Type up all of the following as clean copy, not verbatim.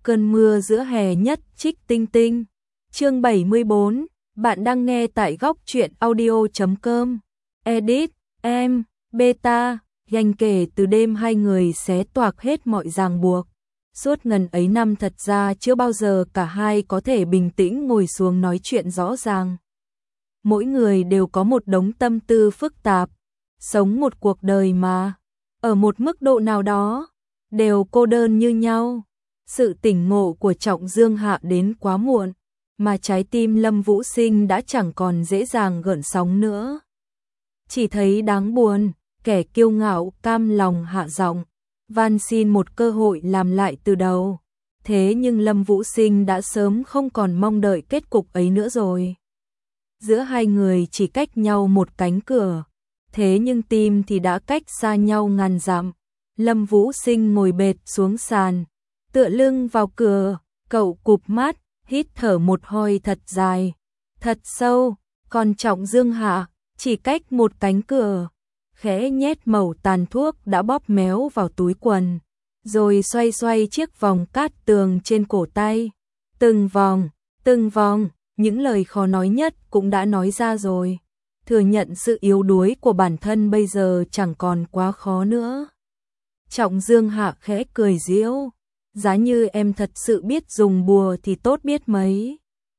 Cơn mưa giữa hè nhất trích tinh tinh. Chương 74, bạn đang nghe tại góc truyện audio.com. Edit, em, beta, ganh kể từ đêm hai người xé toạc hết mọi ràng buộc. Suốt ngần ấy năm thật ra chưa bao giờ cả hai có thể bình tĩnh ngồi xuống nói chuyện rõ ràng. Mỗi người đều có một đống tâm tư phức tạp, sống một cuộc đời mà, ở một mức độ nào đó, đều cô đơn như nhau. Sự tỉnh ngộ của Trọng Dương Hạ đến quá muộn, mà trái tim Lâm Vũ Sinh đã chẳng còn dễ dàng gợn sóng nữa. Chỉ thấy đáng buồn, kẻ kiêu ngạo cam lòng hạ giọng, van xin một cơ hội làm lại từ đầu. Thế nhưng Lâm Vũ Sinh đã sớm không còn mong đợi kết cục ấy nữa rồi. Giữa hai người chỉ cách nhau một cánh cửa, thế nhưng tim thì đã cách xa nhau ngàn dặm. Lâm Vũ Sinh ngồi bệt xuống sàn, tựa lưng vào cửa, cậu cụp mắt, hít thở một hơi thật dài, thật sâu, còn Trọng Dương Hạ, chỉ cách một cánh cửa, khẽ nhét mẩu tàn thuốc đã bóp méo vào túi quần, rồi xoay xoay chiếc vòng cát tường trên cổ tay. Từng vòng, những lời khó nói nhất cũng đã nói ra rồi. Thừa nhận sự yếu đuối của bản thân bây giờ chẳng còn quá khó nữa. Trọng Dương Hạ khẽ cười giễu. Giá như em thật sự biết dùng bùa thì tốt biết mấy.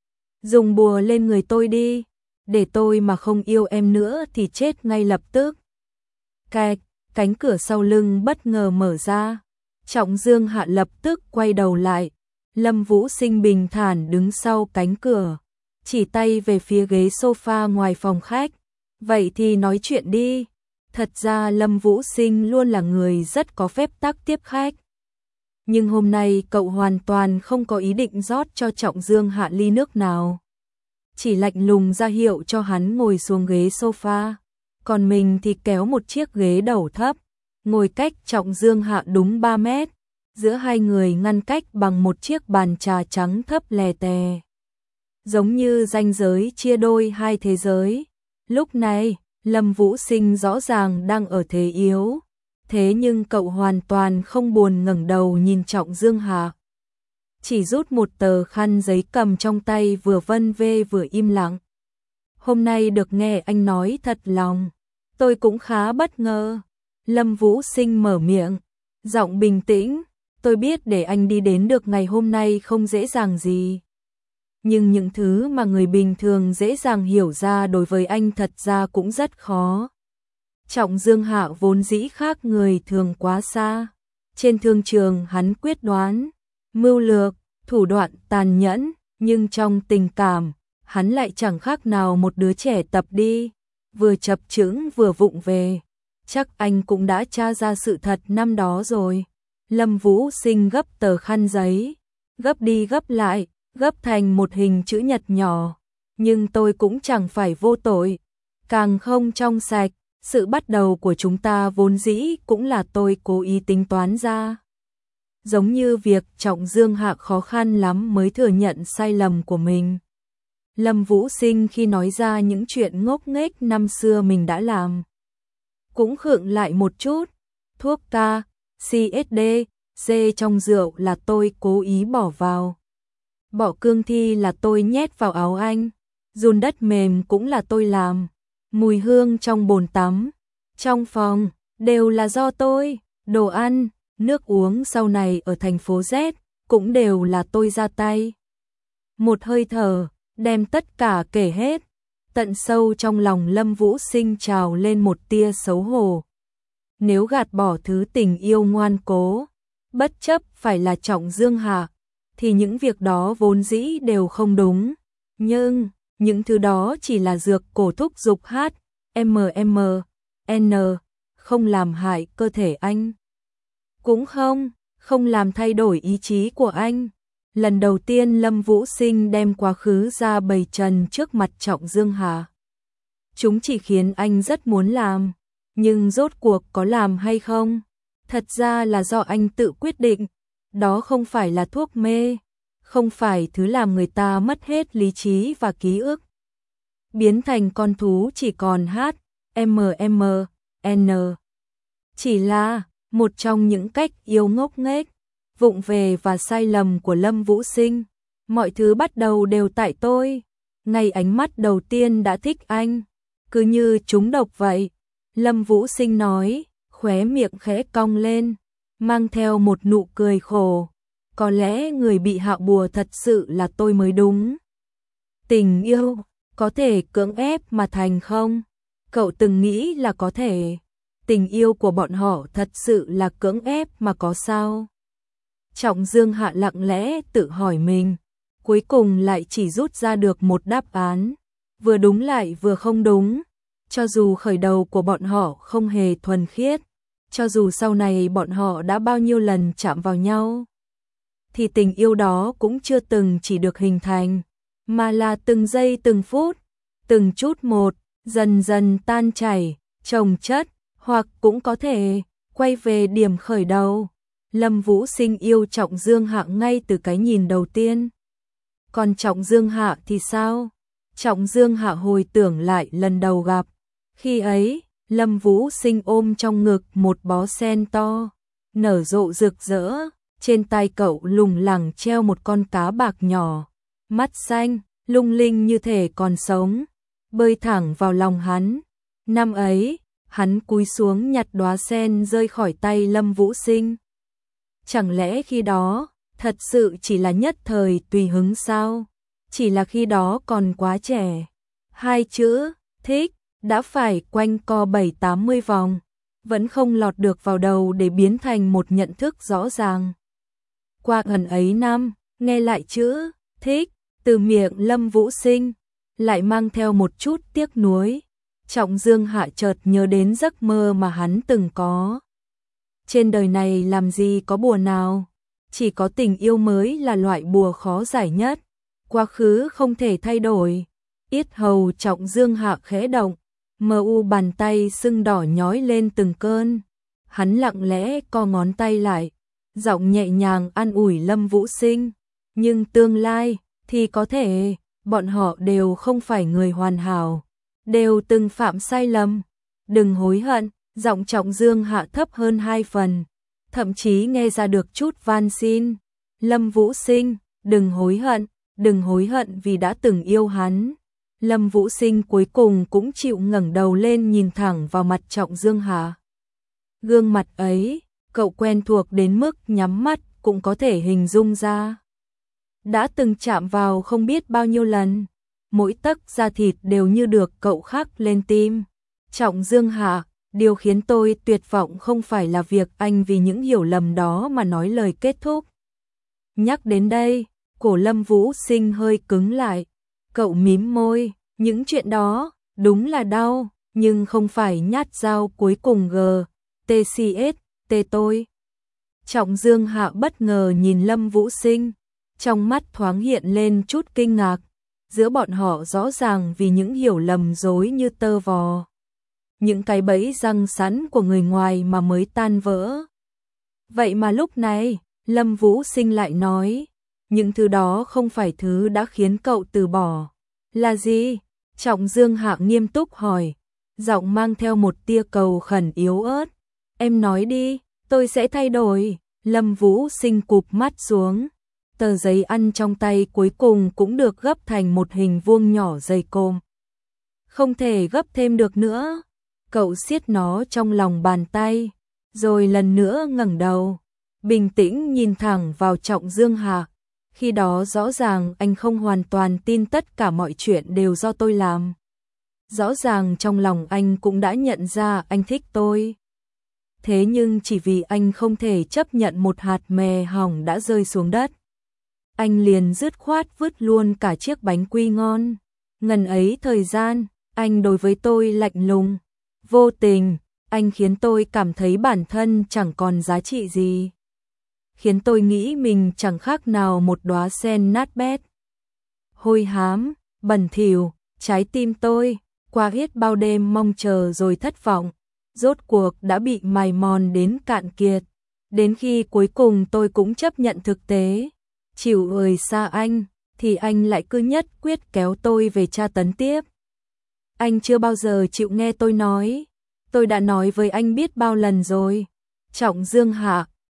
Dùng bùa lên người tôi đi, để tôi mà không yêu em nữa thì chết ngay lập tức. Cạch, cánh cửa sau lưng bất ngờ mở ra. Trọng Dương Hạ lập tức quay đầu lại. Lâm Vũ Sinh bình thản đứng sau cánh cửa, chỉ tay về phía ghế sofa ngoài phòng khách. Vậy thì nói chuyện đi. Thật ra Lâm Vũ Sinh luôn là người rất có phép tắc tiếp khách. Nhưng hôm nay cậu hoàn toàn không có ý định rót cho Trọng Dương Hạ ly nước nào. Chỉ lạnh lùng ra hiệu cho hắn ngồi xuống ghế sofa. Còn mình thì kéo một chiếc ghế đầu thấp, ngồi cách Trọng Dương Hạ đúng 3 mét. Giữa hai người ngăn cách bằng một chiếc bàn trà trắng thấp lè tè. Giống như ranh giới chia đôi hai thế giới. Lúc này, Lâm Vũ Sinh rõ ràng đang ở thế yếu. Thế nhưng cậu hoàn toàn không buồn ngẩng đầu nhìn Trọng Dương Hạ. Chỉ rút một tờ khăn giấy cầm trong tay vừa vân vê vừa im lặng. Hôm nay được nghe anh nói thật lòng, tôi cũng khá bất ngờ. Lâm Vũ Sinh mở miệng, giọng bình tĩnh, tôi biết để anh đi đến được ngày hôm nay không dễ dàng gì. Nhưng những thứ mà người bình thường dễ dàng hiểu ra đối với anh thật ra cũng rất khó. Trọng Dương Hạ vốn dĩ khác người thường quá xa. Trên thương trường hắn quyết đoán, mưu lược, thủ đoạn tàn nhẫn, nhưng trong tình cảm, hắn lại chẳng khác nào một đứa trẻ tập đi, vừa chập chững vừa vụng về. Chắc anh cũng đã tra ra sự thật năm đó rồi. Lâm Vũ Sinh gấp tờ khăn giấy, gấp đi gấp lại, gấp thành một hình chữ nhật nhỏ. Nhưng tôi cũng chẳng phải vô tội, càng không trong sạch. Sự bắt đầu của chúng ta vốn dĩ cũng là tôi cố ý tính toán ra. Giống như việc Trọng Dương Hạ khó khăn lắm mới thừa nhận sai lầm của mình. Lâm Vũ Sinh khi nói ra những chuyện ngốc nghếch năm xưa mình đã làm, cũng khựng lại một chút. Thuốc ca, CSD, C trong rượu là tôi cố ý bỏ vào. Bỏ cương thi là tôi nhét vào áo anh. Giun đất mềm cũng là tôi làm. Mùi hương trong bồn tắm, trong phòng, đều là do tôi. Đồ ăn, nước uống sau này ở thành phố Z, cũng đều là tôi ra tay. Một hơi thở, đem tất cả kể hết. Tận sâu trong lòng Lâm Vũ Sinh trào lên một tia xấu hổ. Nếu gạt bỏ thứ tình yêu ngoan cố, bất chấp phải là Trọng Dương Hạ, thì những việc đó vốn dĩ đều không đúng. Nhưng những thứ đó chỉ là dược cổ thúc dục N, không làm hại cơ thể anh. Cũng không làm thay đổi ý chí của anh. Lần đầu tiên Lâm Vũ Sinh đem quá khứ ra bày trần trước mặt Trọng Dương Hạ. Chúng chỉ khiến anh rất muốn làm, nhưng rốt cuộc có làm hay không? Thật ra là do anh tự quyết định. Đó không phải là thuốc mê, không phải thứ làm người ta mất hết lý trí và ký ức, biến thành con thú chỉ còn N. Chỉ là một trong những cách yêu ngốc nghếch. vụng về và sai lầm của Lâm Vũ Sinh. Mọi thứ bắt đầu đều tại tôi. Ngay ánh mắt đầu tiên đã thích anh, cứ như trúng độc vậy. Lâm Vũ Sinh nói, khóe miệng khẽ cong lên, mang theo một nụ cười khổ. Có lẽ người bị hạ bùa thật sự là tôi mới đúng. Tình yêu, có thể cưỡng ép mà thành không? Cậu từng nghĩ là có thể. Tình yêu của bọn họ thật sự là cưỡng ép mà có sao? Trọng Dương Hạ lặng lẽ tự hỏi mình, cuối cùng lại chỉ rút ra được một đáp án, vừa đúng lại vừa không đúng. Cho dù khởi đầu của bọn họ không hề thuần khiết, cho dù sau này bọn họ đã bao nhiêu lần chạm vào nhau, thì tình yêu đó cũng chưa từng chỉ được hình thành, mà là từng giây từng phút, từng chút một, dần dần tan chảy, chồng chất, hoặc cũng có thể quay về điểm khởi đầu. Lâm Vũ Sinh yêu Trọng Dương Hạ ngay từ cái nhìn đầu tiên. Còn Trọng Dương Hạ thì sao? Trọng Dương Hạ hồi tưởng lại lần đầu gặp. Khi ấy, Lâm Vũ Sinh ôm trong ngực một bó sen to, nở rộ rực rỡ. Trên tay cậu lủng lẳng treo một con cá bạc nhỏ, mắt xanh, lung linh như thể còn sống, bơi thẳng vào lòng hắn. Năm ấy, hắn cúi xuống nhặt đóa sen rơi khỏi tay Lâm Vũ Sinh. Chẳng lẽ khi đó, thật sự chỉ là nhất thời tùy hứng sao? Chỉ là khi đó còn quá trẻ. Hai chữ, thích, đã phải quanh co 7-80 vòng, vẫn không lọt được vào đầu để biến thành một nhận thức rõ ràng. Qua gần ấy năm, nghe lại chữ, thích, từ miệng Lâm Vũ Sinh, lại mang theo một chút tiếc nuối. Trọng Dương Hạ chợt nhớ đến giấc mơ mà hắn từng có. Trên đời này làm gì có bùa nào, chỉ có tình yêu mới là loại bùa khó giải nhất. Quá khứ không thể thay đổi. Yết hầu Trọng Dương Hạ khẽ động, mờ u bàn tay sưng đỏ nhói lên từng cơn. Hắn lặng lẽ co ngón tay lại, giọng nhẹ nhàng an ủi Lâm Vũ Sinh. Nhưng tương lai thì có thể, bọn họ đều không phải người hoàn hảo, đều từng phạm sai lầm. Đừng hối hận, giọng Trọng Dương Hạ thấp hơn 2 phần, thậm chí nghe ra được chút van xin. Lâm Vũ Sinh, đừng hối hận vì đã từng yêu hắn. Lâm Vũ Sinh cuối cùng cũng chịu ngẩng đầu lên nhìn thẳng vào mặt Trọng Dương Hạ. Gương mặt ấy, cậu quen thuộc đến mức nhắm mắt cũng có thể hình dung ra. Đã từng chạm vào không biết bao nhiêu lần, mỗi tấc da thịt đều như được cậu khắc lên tim. Trọng Dương Hạ, điều khiến tôi tuyệt vọng không phải là việc anh vì những hiểu lầm đó mà nói lời kết thúc. Nhắc đến đây, cổ Lâm Vũ Sinh hơi cứng lại. Cậu mím môi, những chuyện đó, đúng là đau, nhưng không phải nhát dao cuối cùng TCS, tôi. Trọng Dương Hạ bất ngờ nhìn Lâm Vũ Sinh, trong mắt thoáng hiện lên chút kinh ngạc. Giữa bọn họ rõ ràng vì những hiểu lầm dối như tơ vò, những cái bẫy răng sẵn của người ngoài mà mới tan vỡ. Vậy mà lúc này, Lâm Vũ Sinh lại nói, những thứ đó không phải thứ đã khiến cậu từ bỏ. Là gì? Trọng Dương Hạ nghiêm túc hỏi, giọng mang theo một tia cầu khẩn yếu ớt. Em nói đi, tôi sẽ thay đổi. Lâm Vũ Sinh cụp mắt xuống. Tờ giấy ăn trong tay cuối cùng cũng được gấp thành một hình vuông nhỏ dày cộm. Không thể gấp thêm được nữa. Cậu siết nó trong lòng bàn tay, rồi lần nữa ngẩng đầu, bình tĩnh nhìn thẳng vào Trọng Dương Hạ. Khi đó rõ ràng anh không hoàn toàn tin tất cả mọi chuyện đều do tôi làm. Rõ ràng trong lòng anh cũng đã nhận ra anh thích tôi. Thế nhưng chỉ vì anh không thể chấp nhận một hạt mè hỏng đã rơi xuống đất, anh liền dứt khoát vứt luôn cả chiếc bánh quy ngon. Ngần ấy thời gian, anh đối với tôi lạnh lùng, vô tình, anh khiến tôi cảm thấy bản thân chẳng còn giá trị gì. Khiến tôi nghĩ mình chẳng khác nào một đóa sen nát bét. Hôi hám, bẩn thỉu, trái tim tôi, qua hết bao đêm mong chờ rồi thất vọng, rốt cuộc đã bị mài mòn đến cạn kiệt. Đến khi cuối cùng tôi cũng chấp nhận thực tế, chịu rời xa anh, thì anh lại cứ nhất quyết kéo tôi về tra tấn tiếp. Anh chưa bao giờ chịu nghe tôi nói. Tôi đã nói với anh biết bao lần rồi. Trọng Dương Hạ,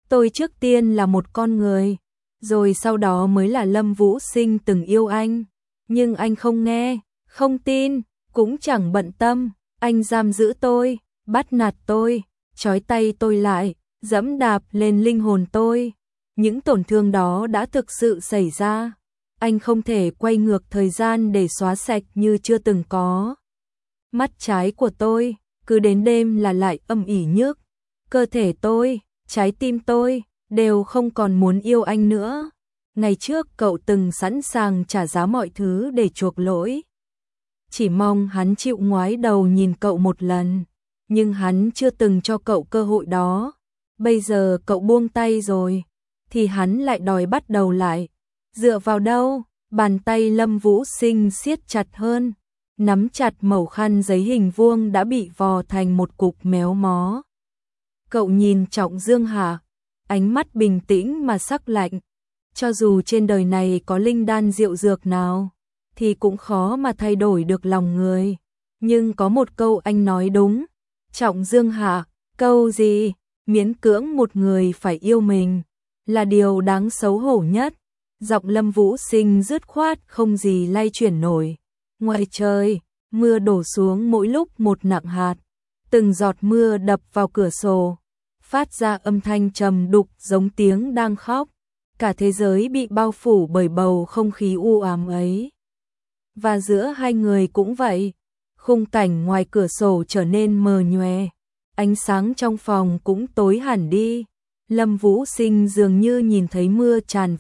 Tôi trước tiên là một con người, rồi sau đó mới là Lâm Vũ Sinh từng yêu anh. Nhưng anh không nghe, không tin, cũng chẳng bận tâm. Anh giam giữ tôi, bắt nạt tôi, trói tay tôi lại, giẫm đạp lên linh hồn tôi. Những tổn thương đó đã thực sự xảy ra. Anh không thể quay ngược thời gian để xóa sạch như chưa từng có. Mắt trái của tôi, cứ đến đêm là lại âm ỉ nhức. Cơ thể tôi, trái tim tôi, đều không còn muốn yêu anh nữa. Ngày trước cậu từng sẵn sàng trả giá mọi thứ để chuộc lỗi. Chỉ mong hắn chịu ngoái đầu nhìn cậu một lần. Nhưng hắn chưa từng cho cậu cơ hội đó. Bây giờ cậu buông tay rồi, thì hắn lại đòi bắt đầu lại. Dựa vào đâu? Bàn tay Lâm Vũ Sinh siết chặt hơn, nắm chặt mẩu khăn giấy hình vuông đã bị vò thành một cục méo mó. Cậu nhìn Trọng Dương Hạ, ánh mắt bình tĩnh mà sắc lạnh. Cho dù trên đời này có linh đan diệu dược nào, thì cũng khó mà thay đổi được lòng người. Nhưng có một câu anh nói đúng. Trọng Dương Hạ, câu gì? Miễn cưỡng một người phải yêu mình là điều đáng xấu hổ nhất. Giọng Lâm Vũ Sinh dứt khoát không gì lay chuyển nổi. Ngoài trời, mưa đổ xuống mỗi lúc một nặng hạt. Từng giọt mưa đập vào cửa sổ, phát ra âm thanh trầm đục giống tiếng đang khóc. Cả thế giới bị bao phủ bởi bầu không khí u ám ấy. Và giữa hai người cũng vậy. Khung cảnh ngoài cửa sổ trở nên mờ nhòe. Ánh sáng trong phòng cũng tối hẳn đi. Lâm Vũ Sinh dường như nhìn thấy mưa tràn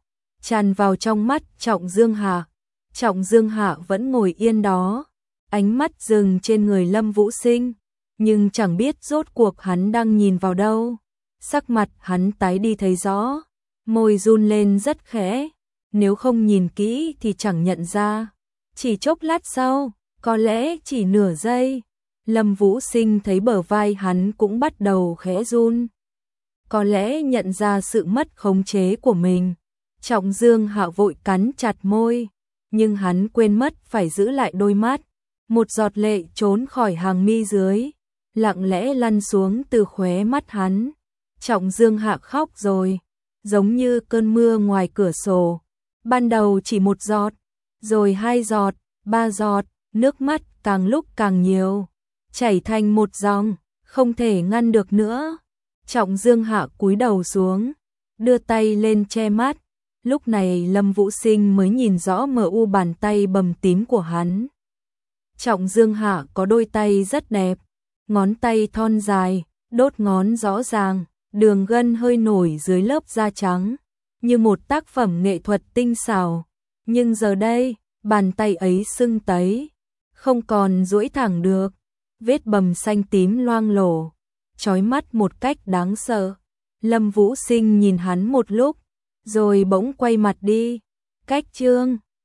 vào trong mắt Trọng Dương Hạ. Trọng Dương Hạ vẫn ngồi yên đó, ánh mắt dừng trên người Lâm Vũ Sinh, nhưng chẳng biết rốt cuộc hắn đang nhìn vào đâu. Sắc mặt hắn tái đi thấy rõ, môi run lên rất khẽ, nếu không nhìn kỹ thì chẳng nhận ra. Chỉ chốc lát sau, có lẽ chỉ nửa giây, Lâm Vũ Sinh thấy bờ vai hắn cũng bắt đầu khẽ run. Có lẽ nhận ra sự mất khống chế của mình. Trọng Dương Hạ vội cắn chặt môi, nhưng hắn quên mất phải giữ lại đôi mắt. Một giọt lệ trốn khỏi hàng mi dưới, lặng lẽ lăn xuống từ khóe mắt hắn. Trọng Dương Hạ khóc rồi, giống như cơn mưa ngoài cửa sổ. Ban đầu chỉ một giọt, rồi 2 giọt, 3 giọt, nước mắt càng lúc càng nhiều, chảy thành một dòng, không thể ngăn được nữa. Trọng Dương Hạ cúi đầu xuống, đưa tay lên che mắt. Lúc này Lâm Vũ Sinh mới nhìn rõ mờ u bàn tay bầm tím của hắn. Trọng Dương Hạ có đôi tay rất đẹp, ngón tay thon dài, đốt ngón rõ ràng, đường gân hơi nổi dưới lớp da trắng, như một tác phẩm nghệ thuật tinh xảo. Nhưng giờ đây, bàn tay ấy sưng tấy, không còn duỗi thẳng được, vết bầm xanh tím loang lổ, chói mắt một cách đáng sợ. Lâm Vũ Sinh nhìn hắn một lúc, rồi bỗng quay mặt đi. Cách chương